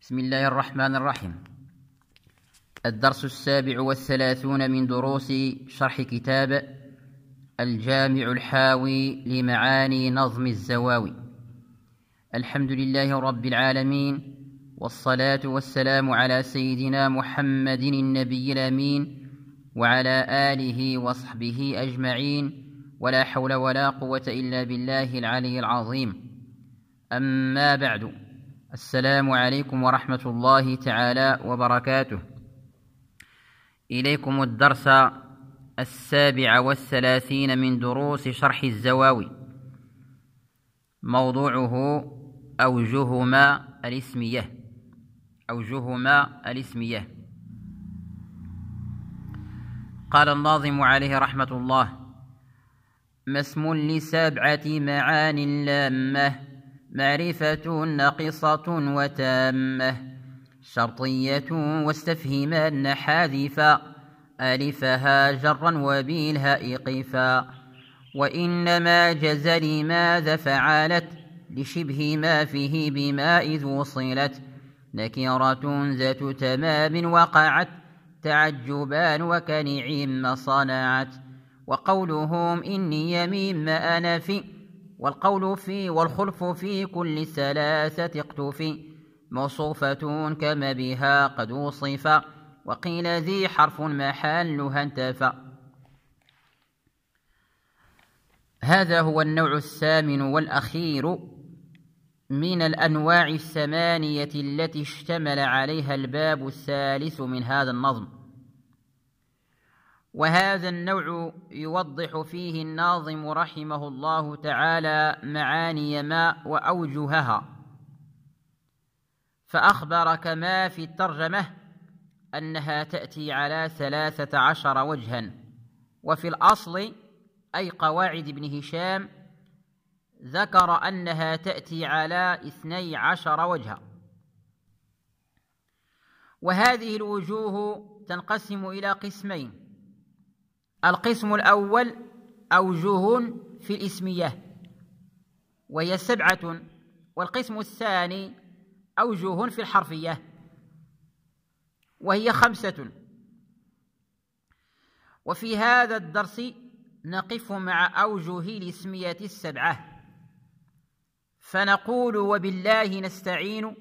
بسم الله الرحمن الرحيم. الدرس 37 من دروس شرح كتاب الجامع الحاوي لمعاني نظم الزواوي. الحمد لله رب العالمين، والصلاة والسلام على سيدنا محمد النبي الأمين وعلى آله وصحبه أجمعين، ولا حول ولا قوة إلا بالله العلي العظيم. أما بعد، السلام عليكم ورحمة الله تعالى وبركاته. إليكم الدرس 37 من دروس شرح الزواوي، موضوعه أوجههما الاسمية. قال الناظم عليه رحمة الله: ما اسم لسبعة معان لامة، معرفة ناقصة وتامة، شرطية واستفهمان حاذفا، ألفها جرا وبالهاء قفا، وإنما جز لماذا فعلت، لشبه ما فيه بما إذ وصلت، نكرة ذات تمام وقعت، تعجبان وكنعم صنعت، وقولهم إني مما أنا في، والقول في والخلف في كل ثلاثة اقتفي، موصوفة كما بها قد وصف، وقيل ذي حرف محلها انتفى. هذا هو النوع الثامن والأخير من الأنواع الثمانية التي اشتمل عليها الباب الثالث من هذا النظم. وهذا النوع يوضح فيه الناظم رحمه الله تعالى معاني ما وأوجهها، فأخبر كما في الترجمة أنها تأتي على 13 وجها، وفي الأصل أي قواعد ابن هشام ذكر أنها تأتي على 12 وجها. وهذه الوجوه تنقسم إلى قسمين: القسم الأول أوجه في الاسمية وهي 7، والقسم الثاني أوجه في الحرفية وهي 5. وفي هذا الدرس نقف مع أوجه الاسمية 7، فنقول وبالله نستعين: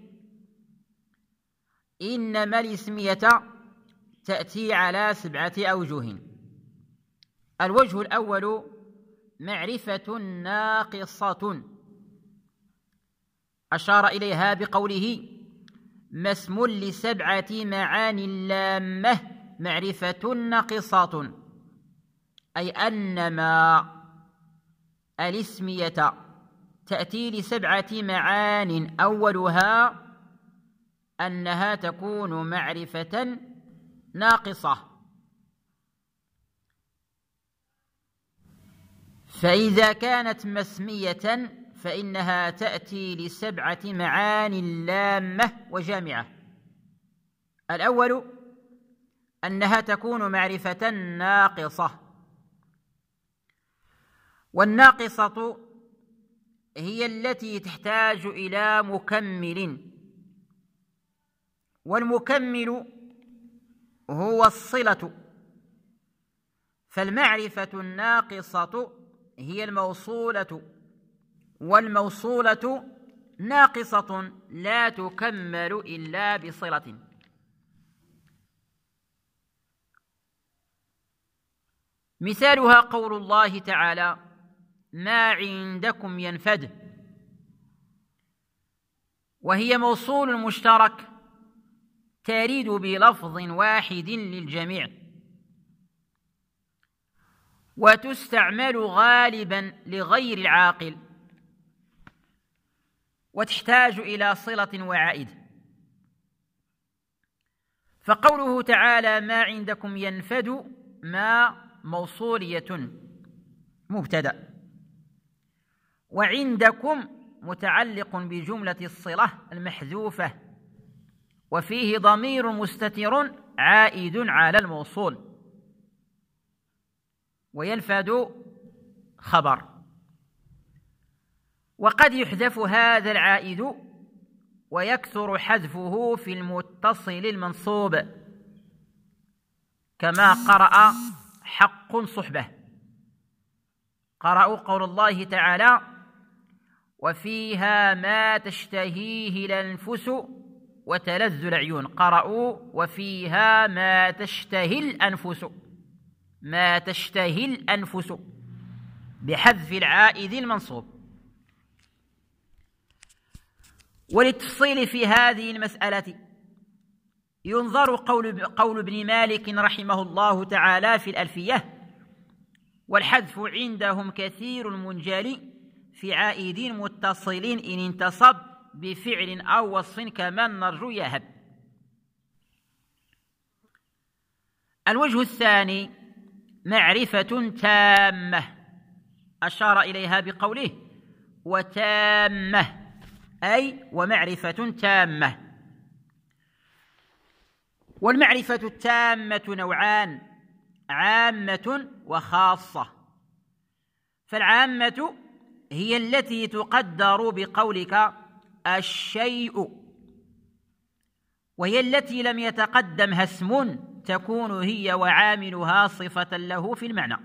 إنما الاسمية تأتي على 7 أوجه. الوجه الأول معرفة ناقصة، أشار إليها بقوله: ما اسم ل7 معان لامة، معرفة ناقصة، أي أنما الاسمية تأتي ل7 معان، أولها أنها تكون معرفة ناقصة، فإذا كانت مسمية فإنها تأتي ل7 معان لامة وجامعة. الأول أنها تكون معرفة ناقصة، والناقصة هي التي تحتاج إلى مكمل، والمكمل هو الصلة، فالمعرفة الناقصة هي الموصولة، والموصولة ناقصة لا تكمل إلا بصلة. مثالها قول الله تعالى: ما عندكم ينفد، وهي موصول مشترك تريد بلفظ واحد للجميع، وتستعمل غالبا لغير العاقل، وتحتاج إلى صلة وعائد. فقوله تعالى: ما عندكم ينفد، ما موصولية مبتدأ، وعندكم متعلق بجملة الصلة المحذوفة، وفيه ضمير مستتر عائد على الموصول، وينفد خبر. وقد يحذف هذا العائد ويكثر حذفه في المتصل المنصوب، كما قرأ حق صحبة. قرأوا قول الله تعالى: وفيها ما تشتهيه الأنفس وتلذ العيون. قرأوا: وفيها ما تشتهي الأنفس، ما تشتهي الأنفس، بحذف العائد المنصوب. وللتفصيل في هذه المسألة ينظر قول ابن مالك رحمه الله تعالى في الألفية: والحذف عندهم كثير منجلي في عائد متصل إن انتصب بفعل أو وصف كمن نرجو يهب. الوجه الثاني معرفة تامة، أشار إليها بقوله: وتامة، أي ومعرفة تامة. والمعرفة التامة نوعان: عامة وخاصة. فالعامة هي التي تقدر بقولك الشيء، وهي التي لم يتقدمها اسم تكون هي وعاملها صفة له في المعنى.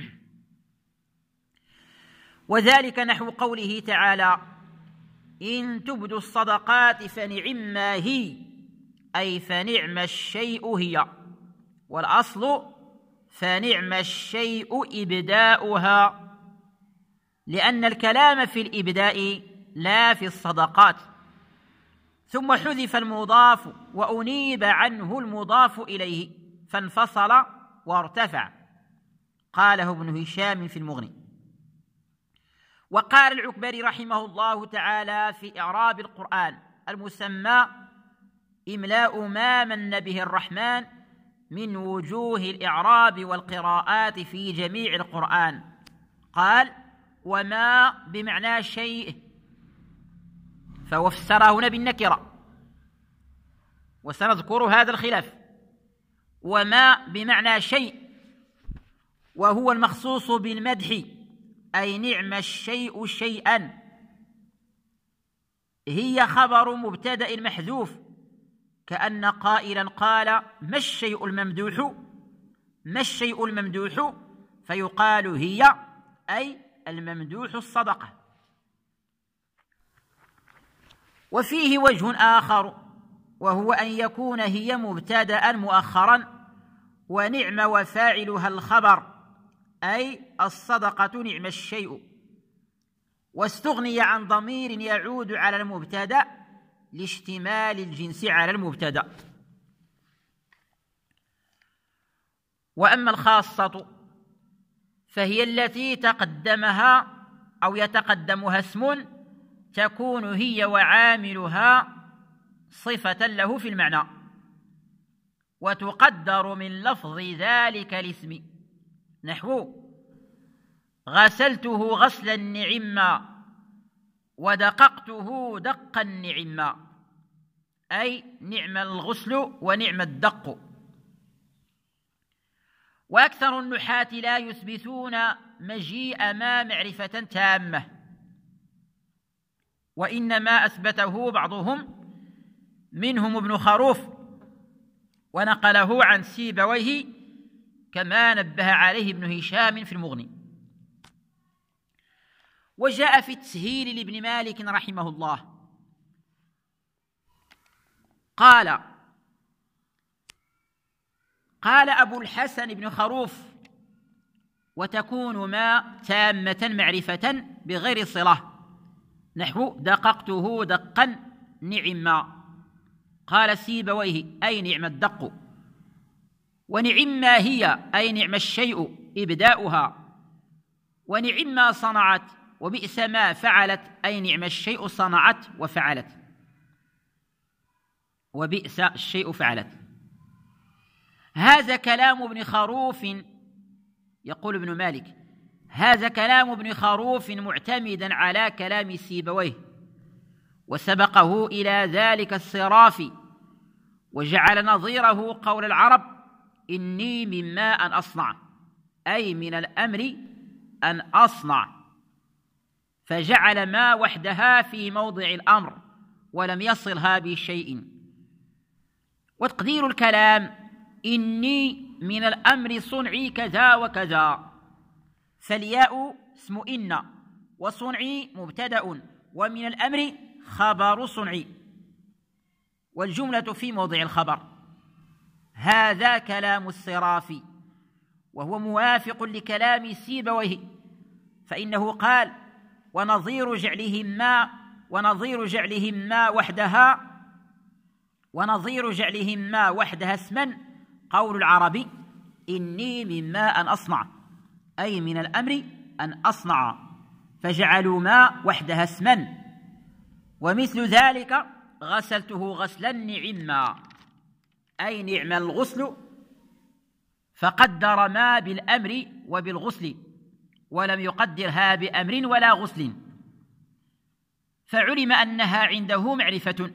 وذلك نحو قوله تعالى: إن تبدوا الصدقات فنعما هي، أي فنعم الشيء هي، والأصل فنعم الشيء إبداؤها، لأن الكلام في الإبداء لا في الصدقات. ثم حذف المضاف وأنيب عنه المضاف إليه فانفصل وارتفع. قاله ابن هشام في المغني. وقال العكبري رحمه الله تعالى في إعراب القرآن المسمى إملاء ما من به الرحمن من وجوه الإعراب والقراءات في جميع القرآن، قال: وما بمعنى شيء، فوفسره هنا بالنكرة، وسنذكر هذا الخلاف. وما بمعنى شيء، وهو المخصوص بالمدح، أي نعم الشيء شيئا، هي خبر مبتدأ محذوف، كأن قائلا قال: ما الشيء الممدوح، ما الشيء الممدوح، فيقال هي، أي الممدوح الصدقة. وفيه وجه آخر، وهو أن يكون هي مبتدأ مؤخرا ونعم وفاعلها الخبر، أي الصدقة نعم الشيء، واستغني عن ضمير يعود على المبتدأ لاشتمال الجنس على المبتدأ. وأما الخاصة فهي التي تقدمها أو يتقدمها اسم تكون هي وعاملها صفة له في المعنى، وتقدر من لفظ ذلك الاسم، نحو: غسلته غسلا نعما ودققته دقا نعما، أي نعم الغسل ونعم الدق. وأكثر النحاة لا يثبتون مجيء ما معرفة تامة، وإنما أثبته بعضهم منهم ابن خروف، ونقله عن سيبويه كما نبه عليه ابن هشام في المغني. وجاء في التسهيل لابن مالك رحمه الله قال أبو الحسن بن خروف: وتكون ما تامة معرفة بغير صلة، نحو: دققته دقا نعما. قال سيبويه: أي نعم الدق. ونعما هي، أي نعم الشيء إبداؤها. ونعما صنعت، وبئس ما فعلت، أي نعم الشيء صنعت وفعلت، وبئس الشيء فعلت. هذا كلام ابن خروف، يقول ابن مالك: هذا كلام ابن خروف معتمدا على كلام سيبويه، وسبقه إلى ذلك الصرافي، وجعل نظيره قول العرب: إني مما أن أصنع، أي من الأمر أن أصنع، فجعل ما وحدها في موضع الأمر، ولم يصلها بشيء. وتقدير الكلام: إني من الأمر صنعي كذا وكذا، فالياء اسم إن، وصنعي مبتدأ، ومن الأمر خبر صنعي، والجملة في موضع الخبر. هذا كلام الصرافي، وهو موافق لكلام سيبويه، فإنه قال: ونظير جعلهما وحدها اسما قول العربي: إني مما أن أصنع، أي من الأمر أن أصنع، فجعلوا ما وحدها اسما. ومثل ذلك: غسلته غسلا نعما، أي نعم الغسل، فقدر ما بالأمر وبالغسل، ولم يقدرها بأمر ولا غسل، فعلم أنها عنده معرفة.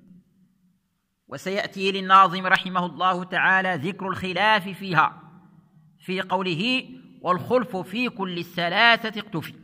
وسيأتي للناظم رحمه الله تعالى ذكر الخلاف فيها في قوله: والخلف في كل الثلاثة اقتفي.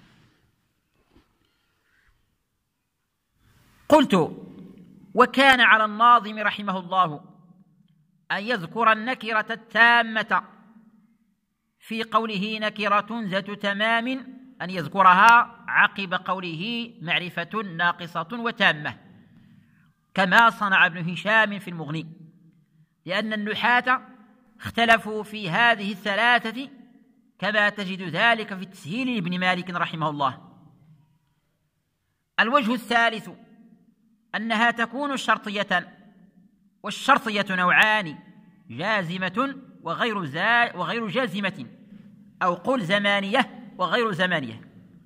قلت: وكان على الناظم رحمه الله أن يذكر النكرة التامة في قوله نكرة ذات تمام، أن يذكرها عقب قوله معرفة ناقصة وتامة، كما صنع ابن هشام في المغني، لأن النحاة اختلفوا في هذه الثلاثة، كما تجد ذلك في التسهيل لابن مالك رحمه الله. الوجه الثالث أنها تكون شرطية، والشرطية نوعان: جازمة وغير جازمة، أو قل زمانية وغير زمانية.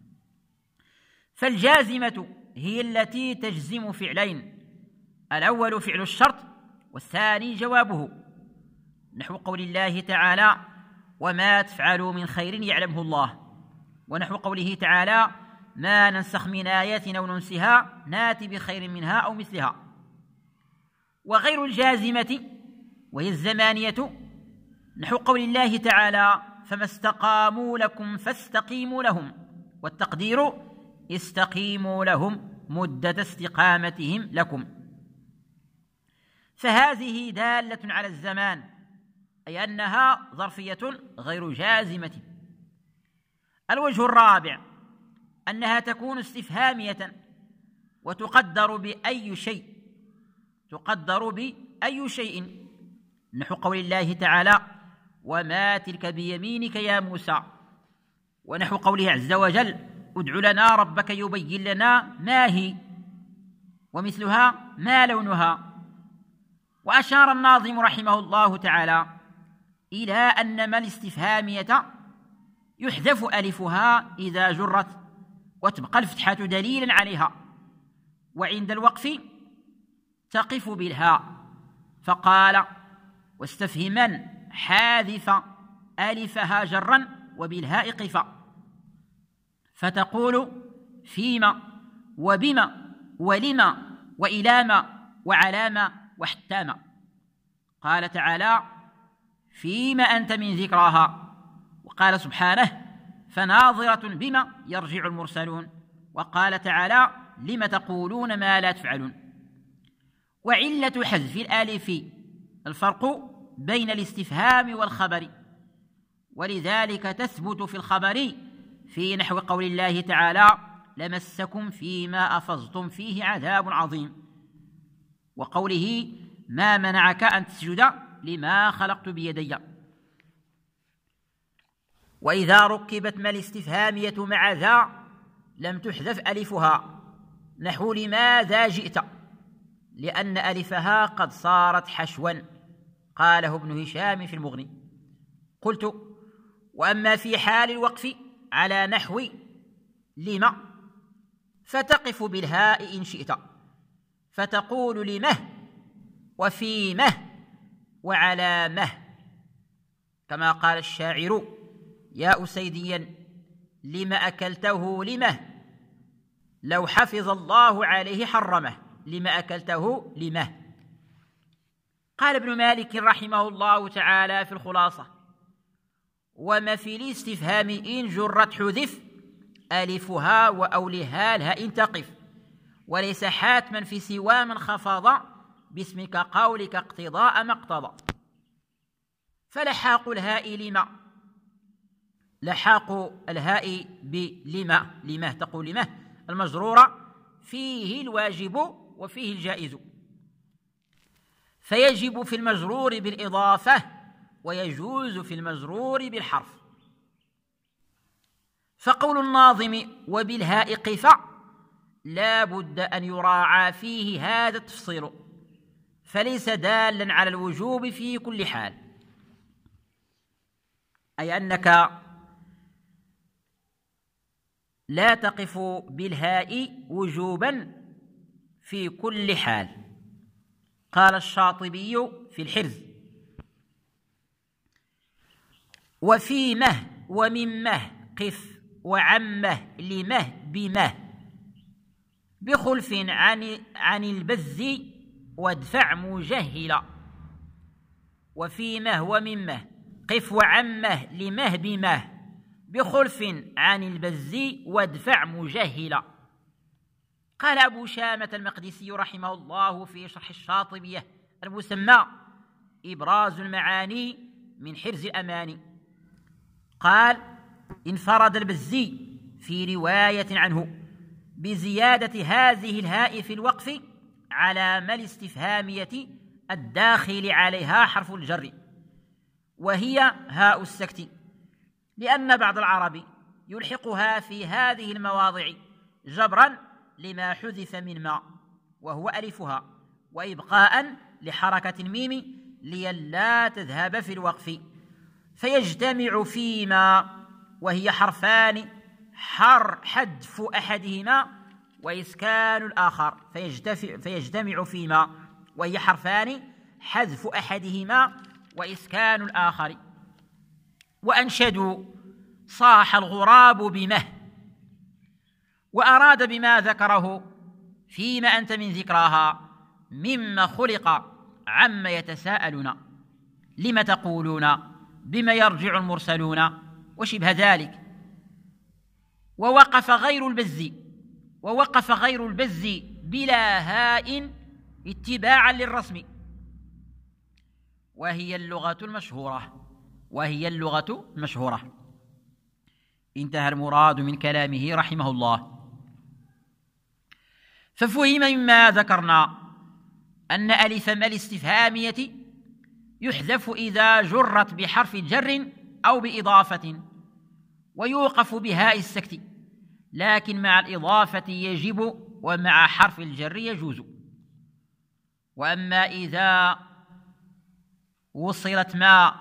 فالجازمة هي التي تجزم فعلين: الأول فعل الشرط، والثاني جوابه، نحو قول الله تعالى: وما تفعلوا من خير يعلمه الله، ونحو قوله تعالى: ما ننسخ من آية أو ننسها نات بخير منها أو مثلها. وغير الجازمة وهي الزمانية، نحو قول الله تعالى: فما استقاموا لكم فاستقيموا لهم، والتقدير: استقيموا لهم مدة استقامتهم لكم. فهذه دالة على الزمان، أي أنها ظرفية غير جازمة. الوجه الرابع أنها تكون استفهامية، وتقدر بأي شيء، نحو قول الله تعالى: وما تلك بيمينك يا موسى، ونحو قوله عز وجل: ادع لنا ربك يبين لنا ما هي، ومثلها ما لونها. وأشار الناظم رحمه الله تعالى إلى أن ما الاستفهامية يحذف ألفها إذا جرت، وتبقى الفتحة دليلا عليها، وعند الوقف تقف بالهاء. فقال: واستفهما حاذف ألفها جرا وبالهاء قفا، فتقول: فيما وبما ولما وإلاما وعلاما واحتاما. قال تعالى: فيما أنت من ذكراها. وقال سبحانه: فناظرة بما يرجع المرسلون. وقال تعالى: لم تقولون ما لا تفعلون. وعلة حذف الآلف الفرق بين الاستفهام والخبر، ولذلك تثبت في الخبر في نحو قول الله تعالى: لمسكم فيما أفضتم فيه عذاب عظيم، وقوله: ما منعك أن تسجد لما خلقت بيدي. وإذا ركبت ما الاستفهامية مع ذا لم تحذف ألفها، نحو لماذا جئت، لأن ألفها قد صارت حشوا، قاله ابن هشام في المغني. قلت: وأما في حال الوقف على نحو لما فتقف بالهاء إن شئت، فتقول: لمه وفيمه وعلى مه، كما قال الشاعر: يا أسيديا لم أكلته لمه، لو حفظ الله عليه حرمه، لم أكلته لمه. قال ابن مالك رحمه الله تعالى في الخلاصة: وما في الاستفهام إن جرت حذف ألفها وأولها الهاء تقف، وليس حاتما في سوى من خفض باسمك قولك اقتضاء ما اقتضى. فلحاق الهاء لما، لحاق الهاء بلما تقول لما المجرورة فيه الواجب وفيه الجائز، فيجب في المجرور بالإضافة ويجوز في المجرور بالحرف. فقول الناظم وبالهاء قفا لا بد أن يراعى فيه هذا التفصيل، فليس دالا على الوجوب في كل حال، أي أنك لا تقف بالهاء وجوبا في كل حال. قال الشاطبي في الحرز: وفي مه ومن مه قف وعمه لمه بمه بخلف عن البز وادفع مجهلا. وفي مه ومن مه قف وعمه لمه بمه بخلف عن البز وادفع مجهلا. قال أبو شامة المقدسي رحمه الله في شرح الشاطبية المسمى إبراز المعاني من حرز الأماني، قال: انفرد البزي في رواية عنه بزيادة هذه الهاء في الوقف على ما الاستفهامية الداخل عليها حرف الجر، وهي هاء السكت، لأن بعض العرب يلحقها في هذه المواضع جبرا لما حذف من ما وهو ألفها، وإبقاء لحركة الميم لئلا تذهب في الوقف، فيجتمع فيما وهي حرفان حذف أحدهما وإسكان الآخر، فيجتمع فيما وهي حرفان حذف أحدهما وإسكان الآخر. وأنشدوا: صاح الغراب بمه، وأراد بما ذكره فيما أنت من ذكراها مما خلق عما يتساءلون لم تقولون بما يرجع المرسلون وشبه ذلك. ووقف غير البز بلا هاء اتباعا للرسم، وهي اللغة المشهورة. انتهى المراد من كلامه رحمه الله. ففهم مما ذكرنا أن ألف ما الاستفهامية يحذف إذا جرت بحرف جر أو بإضافة، ويوقف بهاء السكت، لكن مع الإضافة يجب ومع حرف الجر يجوز. وأما إذا وصلت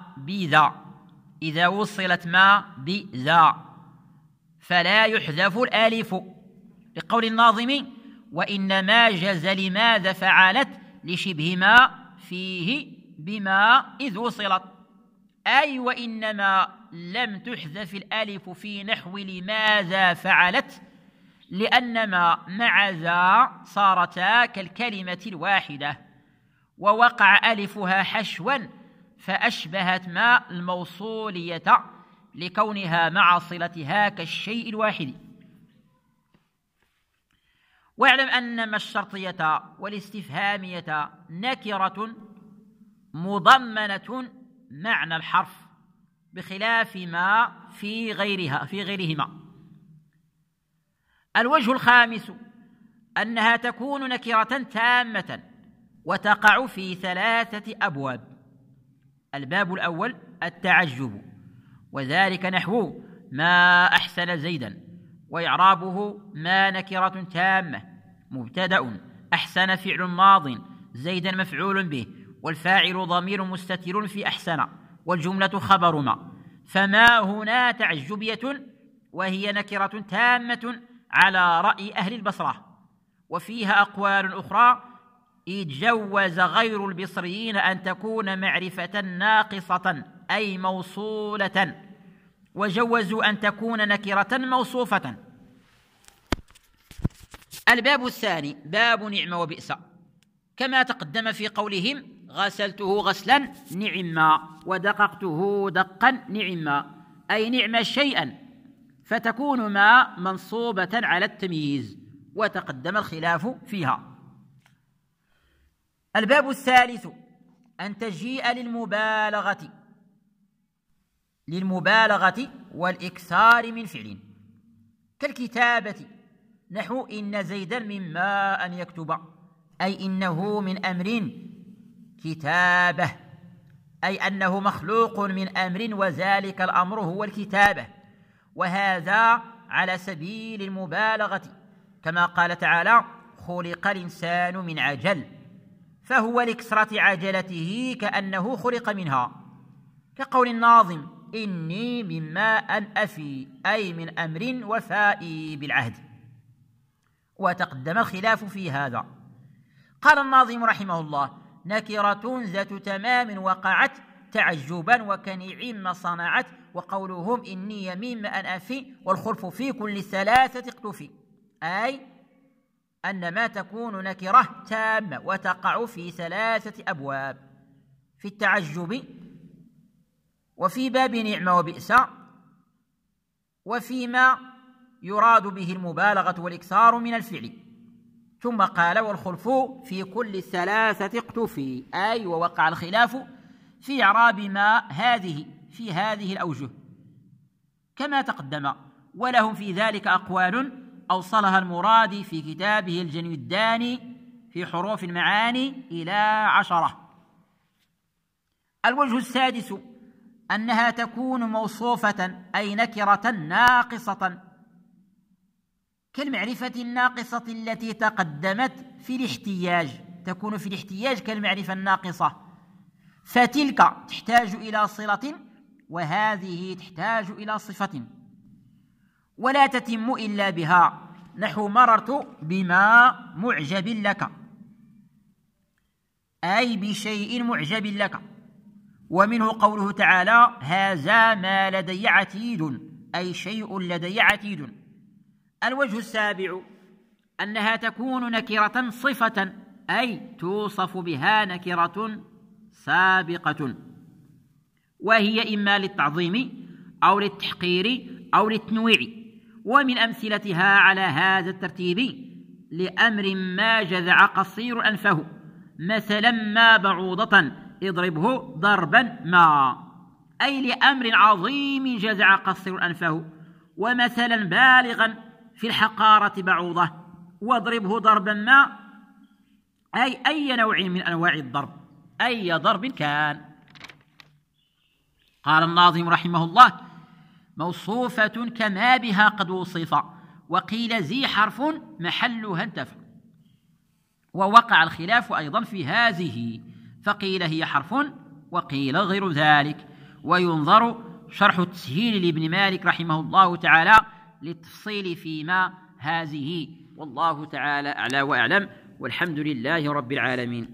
ما بذا فلا يحذف الآلف، لقول الناظم: وإنما جز لماذا فعلت لشبه ما فيه بما إذ وصلت، أي وإنما لم تحذف الألف في نحو لماذا فعلت لأن ما مع ذا صارتا كالكلمة الواحدة، ووقع ألفها حشوا فأشبهت ما الموصولية لكونها مع صلتها كالشيء الواحد. واعلم أن ما الشرطية والاستفهامية نكرة مضمنة معنى الحرف بخلاف ما في غيرهما. الوجه الخامس أنها تكون نكرة تامة وتقع في 3 أبواب. الباب الأول التعجب، وذلك نحو ما أحسن زيدا، وإعرابه ما نكرة تامة مبتدأ، أحسن فعل ماض، زيدا مفعول به، والفاعل ضمير مستتر في أحسن، والجملة خبر ما. فما هنا تعجبية، وهي نكرة تامة على رأي أهل البصرة، وفيها أقوال أخرى، إذ جوز غير البصريين أن تكون معرفة ناقصة أي موصولة، وجوزوا أن تكون نكرة موصوفة. الباب الثاني باب نعم وبئس، كما تقدم في قولهم: غسلته غسلا نعما، ودققته دقا نعما، أي نعم شيئا، فتكون ما منصوبة على التمييز، وتقدم الخلاف فيها. الباب الثالث أن تجيء للمبالغة والإكثار من فعل كالكتابة، نحو إن زيدا مما أن يكتب، أي إنه من أمر كتابة، أي أنه مخلوق من أمر وذلك الأمر هو الكتابة، وهذا على سبيل المبالغة، كما قال تعالى خلق الإنسان من عجل، فهو لكثرة عجلته كأنه خلق منها، كقول الناظم إني مما أن أفي، أي من أمر وفائي بالعهد. وتقدم الخلاف في هذا. قال الناظم رحمه الله نكرة ذات تمام وقعت تعجبا وكنيع ما صنعت، وقولهم إني مما أن أفي والخلف في كل ثلاثة اقتفي، أي أن ما تكون نكرة تامة وتقع في ثلاثة أبواب: في التعجب، وفي باب نعمة وبئس، وفيما يراد به المبالغة والإكثار من الفعل. ثم قال والخلف في كل ثلاثة اقتفي، أي ووقع الخلاف في إعراب ما في هذه الأوجه كما تقدم، ولهم في ذلك أقوال أوصلها المرادي في كتابه الجني الداني في حروف المعاني إلى 10. الوجه السادس أنها تكون موصوفة أي نكرة ناقصة، كالمعرفة الناقصة التي تقدمت في الاحتياج، تكون في الاحتياج كالمعرفة الناقصة، فتلك تحتاج إلى صلة وهذه تحتاج إلى صفة، ولا تتم إلا بها، نحو مررت بما معجب لك، أي بشيء معجب لك. ومنه قوله تعالى هذا ما لدي عتيد، أي شيء لدي عتيد. الوجه السابع أنها تكون نكرة صفة، أي توصف بها نكرة سابقة، وهي إما للتعظيم أو للتحقير أو للتنويع. ومن أمثلتها على هذا الترتيب لأمر ما جذع قصير أنفه، مثلا ما بعوضة اضربه ضربا ما، أي لأمر عظيم جذع قصير أنفه. ومثلا بالغا في الحقارة بعوضة واضربه ضربا ما، أي نوع من أنواع الضرب، أي ضرب كان. قال الناظم رحمه الله موصوفة كما بها قد وصف، وقيل ذي حرف محلها انتفع. ووقع الخلاف أيضا في هذه، فقيل هي حرف وقيل غير ذلك. وينظر شرح التسهيل لابن مالك رحمه الله تعالى للتفصيل فيما هذه، والله تعالى أعلى وأعلم، والحمد لله رب العالمين.